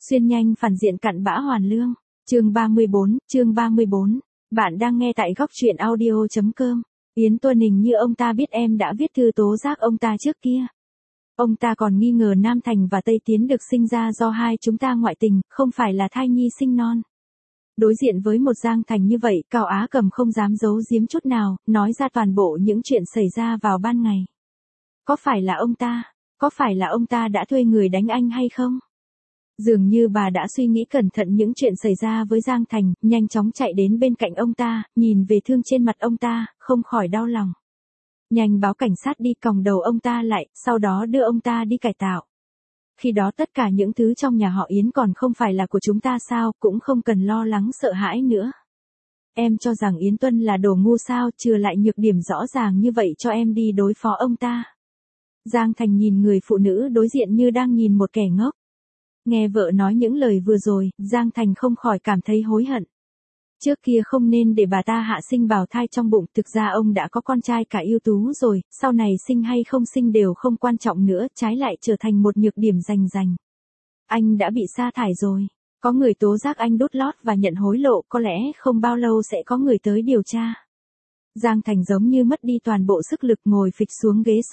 Xuyên nhanh phản diện cặn bã hoàn lương. Chương 34. Bạn đang nghe tại góc truyện audio.com. Yến Tuân hình như ông ta biết em đã viết thư tố giác ông ta trước kia. Ông ta còn nghi ngờ Nam Thành và Tây Tiến được sinh ra do hai chúng ta ngoại tình, không phải là thai nhi sinh non. Đối diện với một Giang Thành như vậy, Cao Á Cầm không dám giấu giếm chút nào, nói ra toàn bộ những chuyện xảy ra vào ban ngày. Có phải là ông ta đã thuê người đánh anh hay không? Dường như bà đã suy nghĩ cẩn thận những chuyện xảy ra với Giang Thành, nhanh chóng chạy đến bên cạnh ông ta, nhìn về thương trên mặt ông ta, không khỏi đau lòng. Nhanh báo cảnh sát đi, còng đầu ông ta lại, sau đó đưa ông ta đi cải tạo. Khi đó tất cả những thứ trong nhà họ Yến còn không phải là của chúng ta sao, cũng không cần lo lắng sợ hãi nữa. Em cho rằng Yến Tuân là đồ ngu sao, chừa lại nhược điểm rõ ràng như vậy cho em đi đối phó ông ta. Giang Thành nhìn người phụ nữ đối diện như đang nhìn một kẻ ngốc. Nghe vợ nói những lời vừa rồi, Giang Thành không khỏi cảm thấy hối hận. Trước kia không nên để bà ta hạ sinh bào thai trong bụng, thực ra ông đã có con trai cả ưu tú rồi, sau này sinh hay không sinh đều không quan trọng nữa, trái lại trở thành một nhược điểm rành rành. Anh đã bị sa thải rồi, có người tố giác anh đút lót và nhận hối lộ, có lẽ không bao lâu sẽ có người tới điều tra. Giang Thành giống như mất đi toàn bộ sức lực ngồi phịch xuống ghế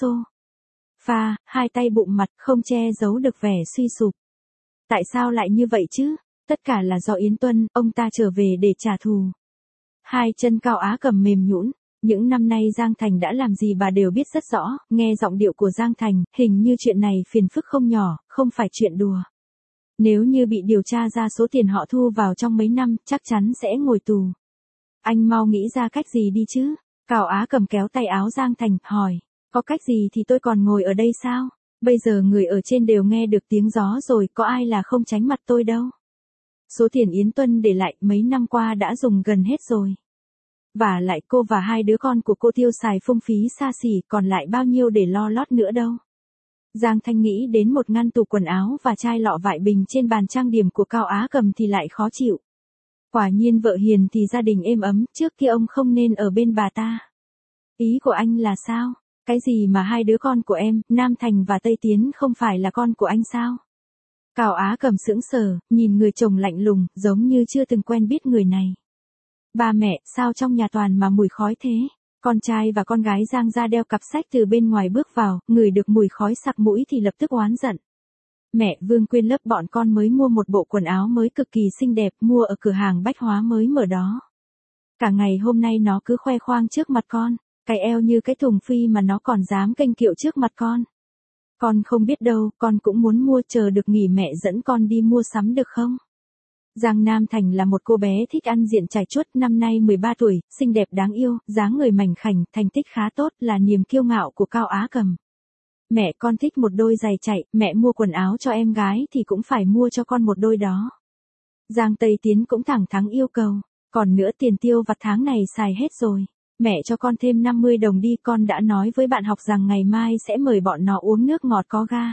sofa, hai tay bụng mặt không che giấu được vẻ suy sụp. Tại sao lại như vậy chứ? Tất cả là do Yến Tuân, ông ta trở về để trả thù. Hai chân Cao Á Cầm mềm nhũn. Những năm nay Giang Thành đã làm gì bà đều biết rất rõ, nghe giọng điệu của Giang Thành, hình như chuyện này phiền phức không nhỏ, không phải chuyện đùa. Nếu như bị điều tra ra số tiền họ thu vào trong mấy năm, chắc chắn sẽ ngồi tù. Anh mau nghĩ ra cách gì đi chứ? Cao Á Cầm kéo tay áo Giang Thành, hỏi. Có cách gì thì tôi còn ngồi ở đây sao? Bây giờ người ở trên đều nghe được tiếng gió rồi, có ai là không tránh mặt tôi đâu. Số tiền Yến Tuân để lại mấy năm qua đã dùng gần hết rồi. Và lại cô và hai đứa con của cô tiêu xài phung phí xa xỉ, còn lại bao nhiêu để lo lót nữa đâu. Giang Thanh nghĩ đến một ngăn tủ quần áo và chai lọ vại bình trên bàn trang điểm của Cao Á Cầm thì lại khó chịu. Quả nhiên vợ hiền thì gia đình êm ấm, trước kia ông không nên ở bên bà ta. Ý của anh là sao? Cái gì mà hai đứa con của em, Nam Thành và Tây Tiến không phải là con của anh sao? Cao Á Cầm sững sờ, nhìn người chồng lạnh lùng, giống như chưa từng quen biết người này. Ba mẹ, sao trong nhà toàn mà mùi khói thế? Con trai và con gái Giang ra đeo cặp sách từ bên ngoài bước vào, ngửi được mùi khói sặc mũi thì lập tức oán giận. Mẹ, Vương Quyên lớp bọn con mới mua một bộ quần áo mới cực kỳ xinh đẹp, mua ở cửa hàng bách hóa mới mở đó. Cả ngày hôm nay nó cứ khoe khoang trước mặt con. Cái eo như cái thùng phi mà nó còn dám kênh kiệu trước mặt con. Con không biết đâu, con cũng muốn mua, chờ được nghỉ mẹ dẫn con đi mua sắm được không? Giang Nam Thành là một cô bé thích ăn diện trải chuốt, năm nay 13 tuổi, xinh đẹp đáng yêu, dáng người mảnh khảnh, thành tích khá tốt, là niềm kiêu ngạo của Cao Á Cầm. Mẹ, con thích một đôi giày chạy, mẹ mua quần áo cho em gái thì cũng phải mua cho con một đôi đó. Giang Tây Tiến cũng thẳng thắn yêu cầu, còn nữa tiền tiêu vặt tháng này xài hết rồi. Mẹ cho con thêm 50 đồng đi, con đã nói với bạn học rằng ngày mai sẽ mời bọn nó uống nước ngọt có ga.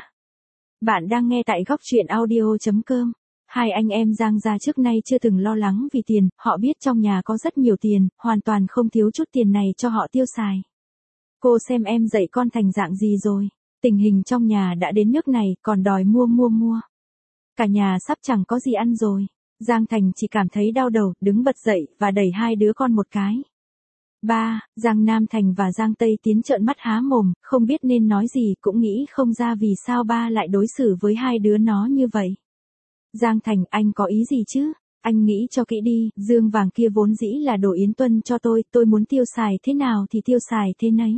Bạn đang nghe tại góc truyện audio.com. Hai anh em Giang gia trước nay chưa từng lo lắng vì tiền, họ biết trong nhà có rất nhiều tiền, hoàn toàn không thiếu chút tiền này cho họ tiêu xài. Cô xem em dạy con thành dạng gì rồi, tình hình trong nhà đã đến nước này, còn đòi mua. Cả nhà sắp chẳng có gì ăn rồi. Giang Thành chỉ cảm thấy đau đầu, đứng bật dậy và đẩy hai đứa con một cái. Ba, Giang Nam Thành và Giang Tây Tiến trợn mắt há mồm, không biết nên nói gì, cũng nghĩ không ra vì sao ba lại đối xử với hai đứa nó như vậy. Giang Thành, anh có ý gì chứ? Anh nghĩ cho kỹ đi, dương vàng kia vốn dĩ là đồ Yến Tuân cho tôi muốn tiêu xài thế nào thì tiêu xài thế nấy.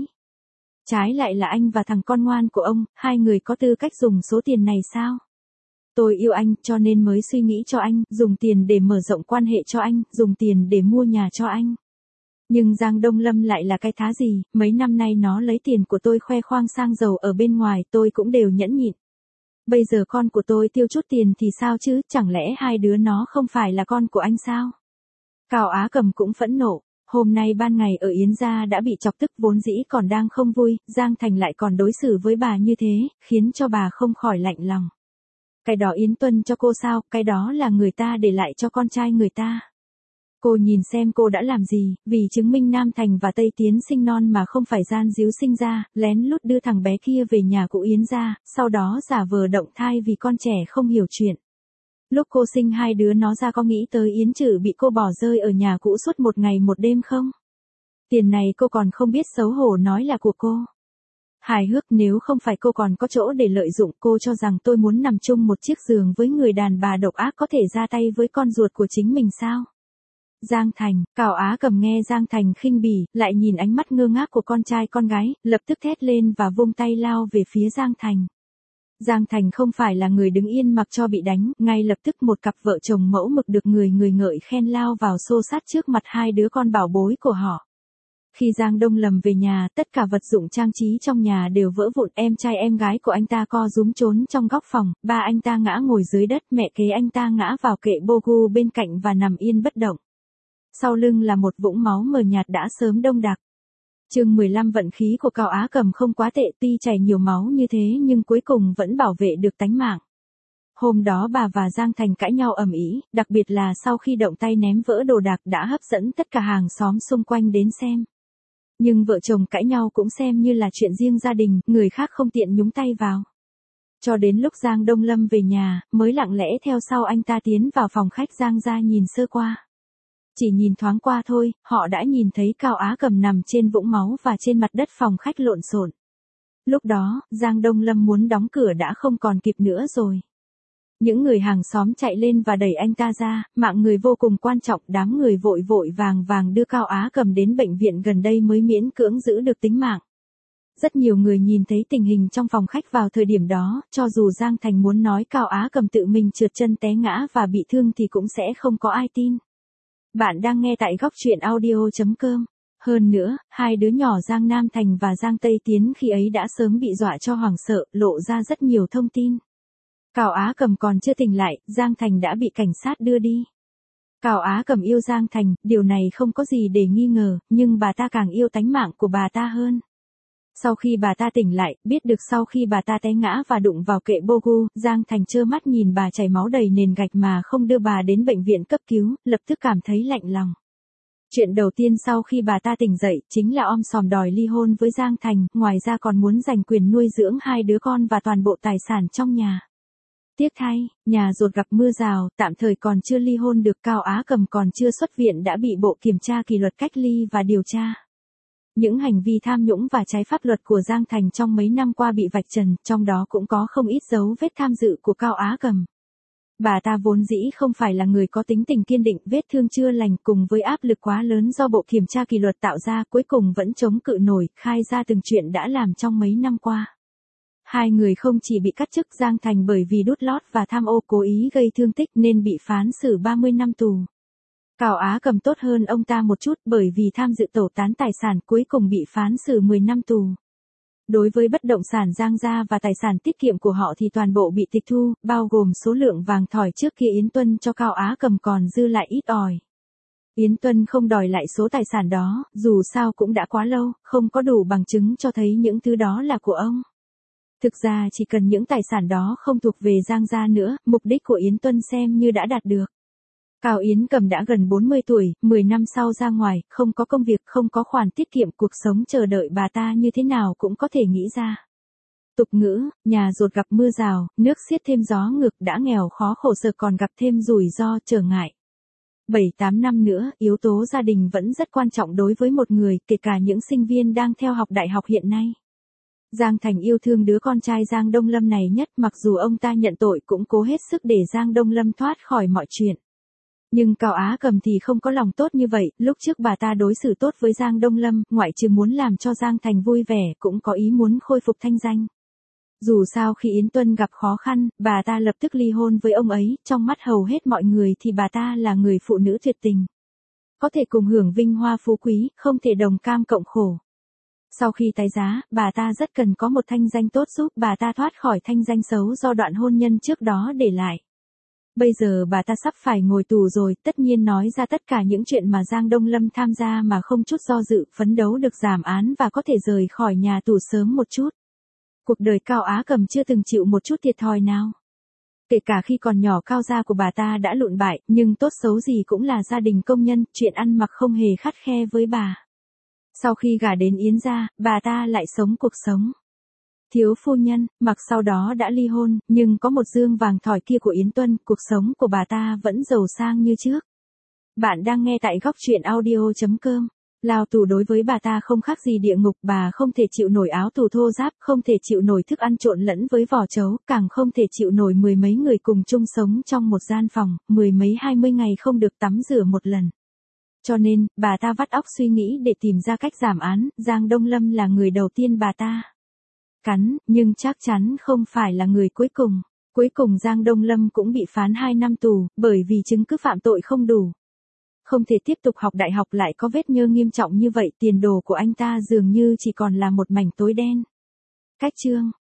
Trái lại là anh và thằng con ngoan của ông, hai người có tư cách dùng số tiền này sao? Tôi yêu anh, cho nên mới suy nghĩ cho anh, dùng tiền để mở rộng quan hệ cho anh, dùng tiền để mua nhà cho anh. Nhưng Giang Đông Lâm lại là cái thá gì, mấy năm nay nó lấy tiền của tôi khoe khoang sang giàu ở bên ngoài, tôi cũng đều nhẫn nhịn. Bây giờ con của tôi tiêu chút tiền thì sao chứ, chẳng lẽ hai đứa nó không phải là con của anh sao? Cao Á Cầm cũng phẫn nộ, hôm nay ban ngày ở Yến gia đã bị chọc tức, vốn dĩ còn đang không vui, Giang Thành lại còn đối xử với bà như thế, khiến cho bà không khỏi lạnh lòng. Cái đó Yến Tuân cho cô sao, cái đó là người ta để lại cho con trai người ta. Cô nhìn xem cô đã làm gì, vì chứng minh Nam Thành và Tây Tiến sinh non mà không phải gian díu sinh ra, lén lút đưa thằng bé kia về nhà cụ Yến gia, sau đó giả vờ động thai vì con trẻ không hiểu chuyện. Lúc cô sinh hai đứa nó ra có nghĩ tới Yến Trử bị cô bỏ rơi ở nhà cũ suốt một ngày một đêm không? Tiền này cô còn không biết xấu hổ nói là của cô. Hài hước, nếu không phải cô còn có chỗ để lợi dụng, cô cho rằng tôi muốn nằm chung một chiếc giường với người đàn bà độc ác có thể ra tay với con ruột của chính mình sao? Giang Thành, Cao Á Cầm nghe Giang Thành khinh bỉ, lại nhìn ánh mắt ngơ ngác của con trai con gái, lập tức thét lên và vung tay lao về phía Giang Thành. Giang Thành không phải là người đứng yên mặc cho bị đánh, ngay lập tức một cặp vợ chồng mẫu mực được người ngợi khen lao vào xô sát trước mặt hai đứa con bảo bối của họ. Khi Giang Đông Lâm về nhà, tất cả vật dụng trang trí trong nhà đều vỡ vụn, em trai em gái của anh ta co rúm trốn trong góc phòng, ba anh ta ngã ngồi dưới đất, mẹ kế anh ta ngã vào kệ Bogu bên cạnh và nằm yên bất động. Sau lưng là một vũng máu mờ nhạt đã sớm đông đặc. Chương 15 vận khí của Cao Á Cầm không quá tệ, tuy chảy nhiều máu như thế nhưng cuối cùng vẫn bảo vệ được tánh mạng. Hôm đó bà và Giang Thành cãi nhau ầm ĩ, đặc biệt là sau khi động tay ném vỡ đồ đạc đã hấp dẫn tất cả hàng xóm xung quanh đến xem. Nhưng vợ chồng cãi nhau cũng xem như là chuyện riêng gia đình, người khác không tiện nhúng tay vào. Cho đến lúc Giang Đông Lâm về nhà, mới lặng lẽ theo sau anh ta tiến vào phòng khách Giang ra nhìn sơ qua. Chỉ nhìn thoáng qua thôi, họ đã nhìn thấy Cao Á Cầm nằm trên vũng máu và trên mặt đất phòng khách lộn xộn. Lúc đó, Giang Đông Lâm muốn đóng cửa đã không còn kịp nữa rồi. Những người hàng xóm chạy lên và đẩy anh ta ra, mạng người vô cùng quan trọng, đám người vội vàng đưa Cao Á Cầm đến bệnh viện gần đây mới miễn cưỡng giữ được tính mạng. Rất nhiều người nhìn thấy tình hình trong phòng khách vào thời điểm đó, cho dù Giang Thành muốn nói Cao Á Cầm tự mình trượt chân té ngã và bị thương thì cũng sẽ không có ai tin. Bạn đang nghe tại góc truyện audio.com. Hơn nữa, hai đứa nhỏ Giang Nam Thành và Giang Tây Tiến khi ấy đã sớm bị dọa cho hoảng sợ, lộ ra rất nhiều thông tin. Cao Á Cầm còn chưa tỉnh lại, Giang Thành đã bị cảnh sát đưa đi. Cao Á Cầm yêu Giang Thành, điều này không có gì để nghi ngờ, nhưng bà ta càng yêu tánh mạng của bà ta hơn. Sau khi bà ta tỉnh lại, biết được sau khi bà ta té ngã và đụng vào kệ Bogu, Giang Thành trơ mắt nhìn bà chảy máu đầy nền gạch mà không đưa bà đến bệnh viện cấp cứu, lập tức cảm thấy lạnh lòng. Chuyện đầu tiên sau khi bà ta tỉnh dậy, chính là om sòm đòi ly hôn với Giang Thành, ngoài ra còn muốn giành quyền nuôi dưỡng hai đứa con và toàn bộ tài sản trong nhà. Tiếc thay, nhà ruột gặp mưa rào, tạm thời còn chưa ly hôn được, Cao Á Cầm còn chưa xuất viện đã bị Bộ Kiểm tra Kỷ luật cách ly và điều tra. Những hành vi tham nhũng và trái pháp luật của Giang Thành trong mấy năm qua bị vạch trần, trong đó cũng có không ít dấu vết tham dự của Cao Á Cầm. Bà ta vốn dĩ không phải là người có tính tình kiên định, vết thương chưa lành cùng với áp lực quá lớn do Bộ Kiểm tra Kỷ luật tạo ra, cuối cùng vẫn chống cự nổi, khai ra từng chuyện đã làm trong mấy năm qua. Hai người không chỉ bị cắt chức, Giang Thành bởi vì đút lót và tham ô cố ý gây thương tích nên bị phán xử 30 năm tù. Cao Á Cầm tốt hơn ông ta một chút bởi vì tham dự tẩu tán tài sản cuối cùng bị phán xử 10 năm tù. Đối với bất động sản Giang gia và tài sản tiết kiệm của họ thì toàn bộ bị tịch thu, bao gồm số lượng vàng thỏi trước kia Yến Tuân cho Cao Á Cầm còn dư lại ít ỏi. Yến Tuân không đòi lại số tài sản đó, dù sao cũng đã quá lâu, không có đủ bằng chứng cho thấy những thứ đó là của ông. Thực ra chỉ cần những tài sản đó không thuộc về Giang gia nữa, mục đích của Yến Tuân xem như đã đạt được. Cao Yến Cầm đã gần 40 tuổi, 10 năm sau ra ngoài, không có công việc, không có khoản tiết kiệm, cuộc sống chờ đợi bà ta như thế nào cũng có thể nghĩ ra. Tục ngữ, nhà ruột gặp mưa rào, nước xiết thêm gió ngược, đã nghèo khó khổ sở còn gặp thêm rủi ro, trở ngại. 7-8 năm nữa, yếu tố gia đình vẫn rất quan trọng đối với một người, kể cả những sinh viên đang theo học đại học hiện nay. Giang Thành yêu thương đứa con trai Giang Đông Lâm này nhất, mặc dù ông ta nhận tội cũng cố hết sức để Giang Đông Lâm thoát khỏi mọi chuyện. Nhưng Cao Á Cầm thì không có lòng tốt như vậy, lúc trước bà ta đối xử tốt với Giang Đông Lâm, ngoại trừ muốn làm cho Giang Thành vui vẻ, cũng có ý muốn khôi phục thanh danh. Dù sao khi Yến Tuân gặp khó khăn, bà ta lập tức ly hôn với ông ấy, trong mắt hầu hết mọi người thì bà ta là người phụ nữ tuyệt tình. Có thể cùng hưởng vinh hoa phú quý, không thể đồng cam cộng khổ. Sau khi tái giá, bà ta rất cần có một thanh danh tốt giúp bà ta thoát khỏi thanh danh xấu do đoạn hôn nhân trước đó để lại. Bây giờ bà ta sắp phải ngồi tù rồi, tất nhiên nói ra tất cả những chuyện mà Giang Đông Lâm tham gia mà không chút do dự, phấn đấu được giảm án và có thể rời khỏi nhà tù sớm một chút. Cuộc đời Cao Á Cầm chưa từng chịu một chút thiệt thòi nào. Kể cả khi còn nhỏ Cao gia của bà ta đã lụn bại, nhưng tốt xấu gì cũng là gia đình công nhân, chuyện ăn mặc không hề khắt khe với bà. Sau khi gả đến Yến gia, bà ta lại sống cuộc sống Thiếu phu nhân, mặc sau đó đã ly hôn, nhưng có một dương vàng thỏi kia của Yến Tuân, cuộc sống của bà ta vẫn giàu sang như trước. Bạn đang nghe tại góc truyện audio.com. Lao tù đối với bà ta không khác gì địa ngục, bà không thể chịu nổi áo tù thô ráp, không thể chịu nổi thức ăn trộn lẫn với vỏ trấu, càng không thể chịu nổi mười mấy người cùng chung sống trong một gian phòng, mười mấy 20 ngày không được tắm rửa một lần. Cho nên, bà ta vắt óc suy nghĩ để tìm ra cách giảm án, Giang Đông Lâm là người đầu tiên bà ta cắn, nhưng chắc chắn không phải là người cuối cùng. Cuối cùng Giang Đông Lâm cũng bị phán 2 năm tù, bởi vì chứng cứ phạm tội không đủ. Không thể tiếp tục học đại học lại có vết nhơ nghiêm trọng như vậy, tiền đồ của anh ta dường như chỉ còn là một mảnh tối đen. Cách chương